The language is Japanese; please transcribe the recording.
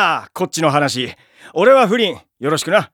なこっちの話。俺は不倫よろしくな。